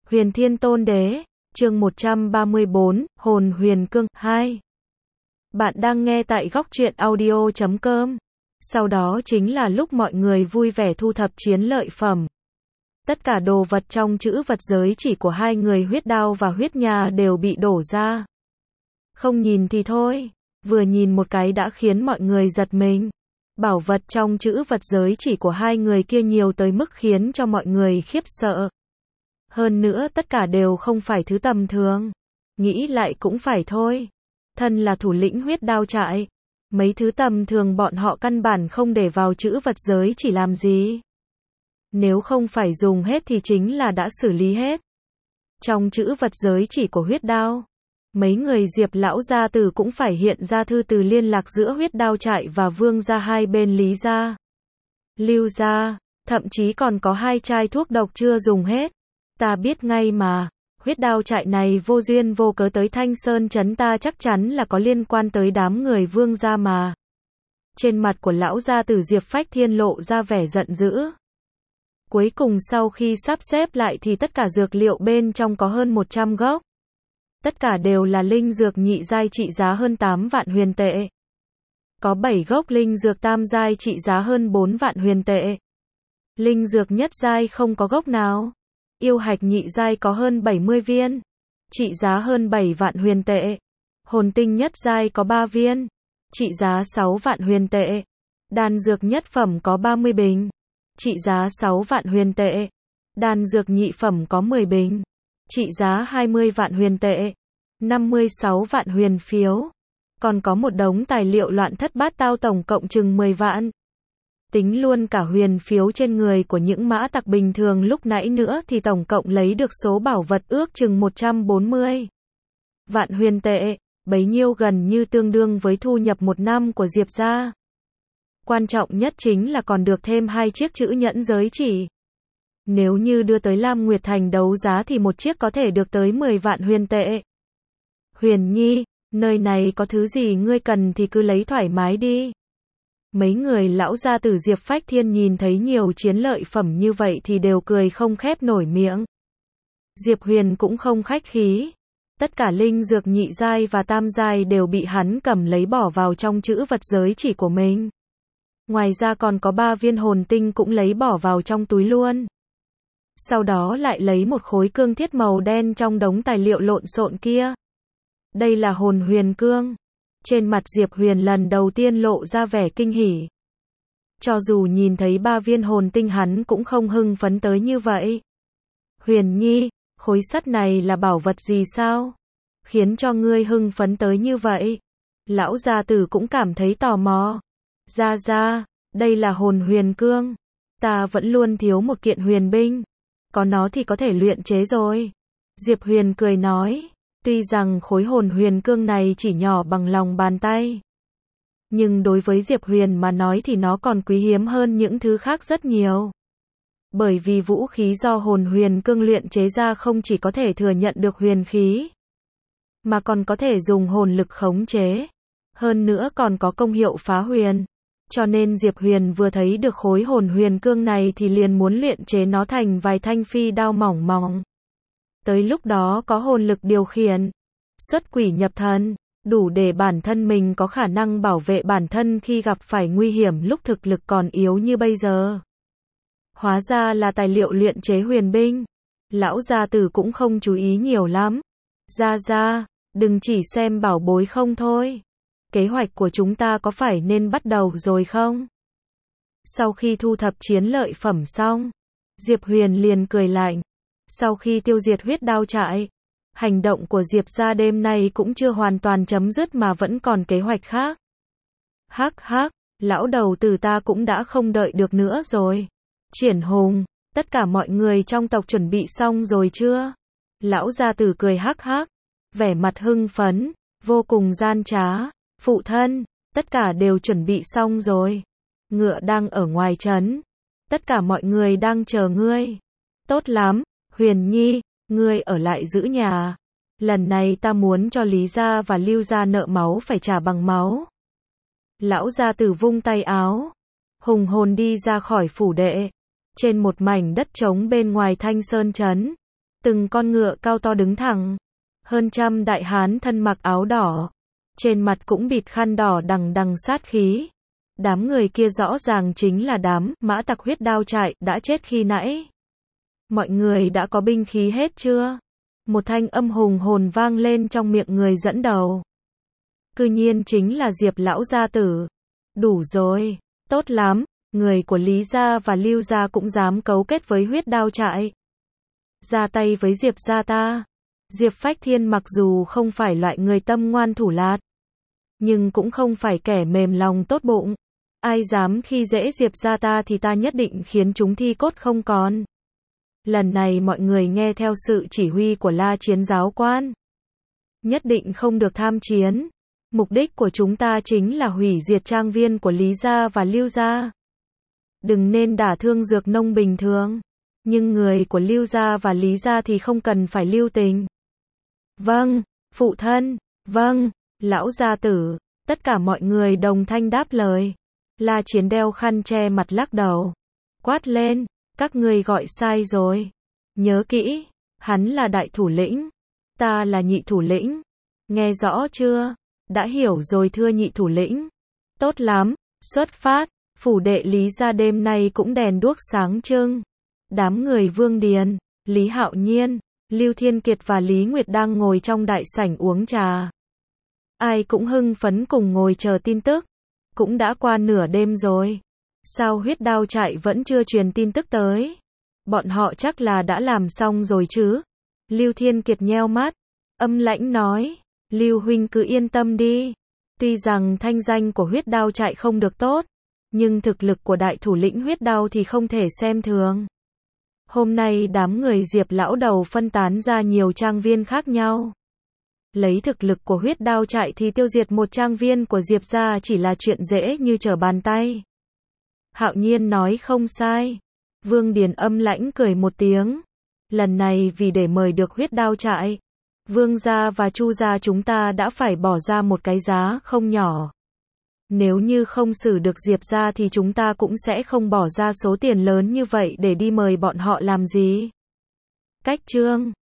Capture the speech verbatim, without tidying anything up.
Huyền Thiên Tôn Đế, chương một trăm ba mươi bốn, Hồn Huyền Cương, hai. Bạn đang nghe tại góc truyện audio chấm com. Sau đó chính là lúc mọi người vui vẻ thu thập chiến lợi phẩm. Tất cả đồ vật trong chữ vật giới chỉ của hai người huyết đao và huyết nha đều bị đổ ra. Không nhìn thì thôi, vừa nhìn một cái đã khiến mọi người giật mình. Bảo vật trong chữ vật giới chỉ của hai người kia nhiều tới mức khiến cho mọi người khiếp sợ. Hơn nữa tất cả đều không phải thứ tầm thường. Nghĩ lại cũng phải thôi. Thân là thủ lĩnh huyết đao trại. Mấy thứ tầm thường bọn họ căn bản không để vào chữ vật giới chỉ làm gì. Nếu không phải dùng hết thì chính là đã xử lý hết. Trong chữ vật giới chỉ của huyết đao, mấy người Diệp lão gia tử cũng phải hiện ra thư từ liên lạc giữa huyết đao trại và vương gia hai bên Lý gia, Lưu gia, thậm chí còn có hai chai thuốc độc chưa dùng hết. Ta biết ngay mà, huyết đao trại này vô duyên vô cớ tới Thanh Sơn trấn ta chắc chắn là có liên quan tới đám người vương gia mà. Trên mặt của lão gia tử Diệp Phách Thiên lộ ra vẻ giận dữ. Cuối cùng sau khi sắp xếp lại thì tất cả dược liệu bên trong có hơn một trăm gốc. Tất cả đều là linh dược nhị giai trị giá hơn tám vạn huyền tệ. Có bảy gốc linh dược tam giai trị giá hơn bốn vạn huyền tệ. Linh dược nhất giai không có gốc nào. Yêu hạch nhị giai có hơn bảy mươi viên, trị giá hơn bảy vạn huyền tệ. Hồn tinh nhất giai có ba viên, trị giá sáu vạn huyền tệ. Đan dược nhất phẩm có ba mươi bình, trị giá sáu vạn huyền tệ. Đan dược nhị phẩm có mười bình, trị giá hai mươi vạn huyền tệ. năm mươi sáu vạn huyền phiếu. Còn có một đống tài liệu loạn thất bát tao tổng cộng chừng mười vạn. Tính luôn cả huyền phiếu trên người của những mã tặc bình thường lúc nãy nữa thì tổng cộng lấy được số bảo vật ước chừng một trăm bốn mươi vạn huyền tệ, bấy nhiêu gần như tương đương với thu nhập một năm của Diệp gia. Quan trọng nhất chính là còn được thêm hai chiếc chữ nhẫn giới chỉ. Nếu như đưa tới Lam Nguyệt Thành đấu giá thì một chiếc có thể được tới mười vạn huyền tệ. Huyền Nhi, nơi này có thứ gì ngươi cần thì cứ lấy thoải mái đi. Mấy người lão gia tử Diệp Phách Thiên nhìn thấy nhiều chiến lợi phẩm như vậy thì đều cười không khép nổi miệng. Diệp Huyền cũng không khách khí. Tất cả linh dược nhị giai và tam giai đều bị hắn cầm lấy bỏ vào trong chữ vật giới chỉ của mình. Ngoài ra còn có ba viên hồn tinh cũng lấy bỏ vào trong túi luôn. Sau đó lại lấy một khối cương thiết màu đen trong đống tài liệu lộn xộn kia. Đây là hồn huyền cương. Trên mặt Diệp Huyền lần đầu tiên lộ ra vẻ kinh hỉ. Cho dù nhìn thấy ba viên hồn tinh hắn cũng không hưng phấn tới như vậy. Huyền Nhi, khối sắt này là bảo vật gì sao? Khiến cho ngươi hưng phấn tới như vậy. Lão gia tử cũng cảm thấy tò mò. Gia gia, đây là hồn huyền cương. Ta vẫn luôn thiếu một kiện huyền binh. Có nó thì có thể luyện chế rồi. Diệp Huyền cười nói. Tuy rằng khối hồn huyền cương này chỉ nhỏ bằng lòng bàn tay, nhưng đối với Diệp Huyền mà nói thì nó còn quý hiếm hơn những thứ khác rất nhiều. Bởi vì vũ khí do hồn huyền cương luyện chế ra không chỉ có thể thừa nhận được huyền khí, mà còn có thể dùng hồn lực khống chế. Hơn nữa còn có công hiệu phá huyền. Cho nên Diệp Huyền vừa thấy được khối hồn huyền cương này thì liền muốn luyện chế nó thành vài thanh phi đao mỏng mỏng. Tới lúc đó có hồn lực điều khiển, xuất quỷ nhập thần, đủ để bản thân mình có khả năng bảo vệ bản thân khi gặp phải nguy hiểm lúc thực lực còn yếu như bây giờ. Hóa ra là tài liệu luyện chế huyền binh. Lão gia tử cũng không chú ý nhiều lắm. Gia gia, đừng chỉ xem bảo bối không thôi. Kế hoạch của chúng ta có phải nên bắt đầu rồi không? Sau khi thu thập chiến lợi phẩm xong, Diệp Huyền liền cười lạnh. Sau khi tiêu diệt huyết đao trại, hành động của Diệp gia đêm nay cũng chưa hoàn toàn chấm dứt mà vẫn còn kế hoạch khác. Hắc hắc, lão đầu tử ta cũng đã không đợi được nữa rồi. Triển Hùng, tất cả mọi người trong tộc chuẩn bị xong rồi chưa? Lão gia tử cười hắc hắc, vẻ mặt hưng phấn, vô cùng gian trá. Phụ thân, tất cả đều chuẩn bị xong rồi. Ngựa đang ở ngoài trấn. Tất cả mọi người đang chờ ngươi. Tốt lắm. Huyền Nhi, ngươi ở lại giữ nhà. Lần này ta muốn cho Lý gia và Lưu gia nợ máu phải trả bằng máu. Lão gia tử vung tay áo, hùng hồn đi ra khỏi phủ đệ. Trên một mảnh đất trống bên ngoài Thanh Sơn trấn, Từng con ngựa cao to đứng thẳng. Hơn trăm đại hán thân mặc áo đỏ. Trên mặt cũng bịt khăn đỏ đằng đằng sát khí. Đám người kia rõ ràng chính là đám mã tặc huyết đao trại đã chết khi nãy. Mọi người đã có binh khí hết chưa? Một thanh âm hùng hồn vang lên trong miệng người dẫn đầu. Cư nhiên chính là Diệp lão gia tử. Đủ rồi, tốt lắm, người của Lý gia và Lưu gia cũng dám cấu kết với huyết đao trại. Ra tay với Diệp gia ta. Diệp Phách Thiên mặc dù không phải loại người tâm ngoan thủ lạt, nhưng cũng không phải kẻ mềm lòng tốt bụng. Ai dám khi dễ Diệp gia ta thì ta nhất định khiến chúng thi cốt không còn. Lần này mọi người nghe theo sự chỉ huy của La Chiến giáo quan. Nhất định không được tham chiến. Mục đích của chúng ta chính là hủy diệt trang viên của Lý gia và Lưu gia. Đừng nên đả thương Dược Nông bình thường. Nhưng người của Lưu gia và Lý gia thì không cần phải lưu tình. Vâng, phụ thân, vâng, lão gia tử. Tất cả mọi người đồng thanh đáp lời. La Chiến đeo khăn che mặt lắc đầu. Quát lên, các ngươi gọi sai rồi. Nhớ kỹ, hắn là đại thủ lĩnh. Ta là nhị thủ lĩnh. Nghe rõ chưa? Đã hiểu rồi thưa nhị thủ lĩnh. Tốt lắm, xuất phát. Phủ đệ Lý gia đêm nay cũng đèn đuốc sáng trưng. Đám người Vương Điền, Lý Hạo Nhiên, Lưu Thiên Kiệt và Lý Nguyệt đang ngồi trong đại sảnh uống trà. Ai cũng hưng phấn cùng ngồi chờ tin tức. Cũng đã qua nửa đêm rồi. Sao huyết đao trại vẫn chưa truyền tin tức tới? Bọn họ chắc là đã làm xong rồi chứ? Lưu Thiên Kiệt nheo mắt, âm lãnh nói, Lưu huynh cứ yên tâm đi. Tuy rằng thanh danh của huyết đao trại không được tốt, nhưng thực lực của đại thủ lĩnh huyết đao thì không thể xem thường. Hôm nay đám người Diệp lão đầu phân tán ra nhiều trang viên khác nhau. Lấy thực lực của huyết đao trại thì tiêu diệt một trang viên của Diệp gia chỉ là chuyện dễ như trở bàn tay. Hạo Nhiên nói không sai. Vương Điền âm lãnh cười một tiếng. Lần này vì để mời được huyết đao trại, Vương gia và Chu gia chúng ta đã phải bỏ ra một cái giá không nhỏ. Nếu như không xử được Diệp gia thì chúng ta cũng sẽ không bỏ ra số tiền lớn như vậy để đi mời bọn họ làm gì. Cách chương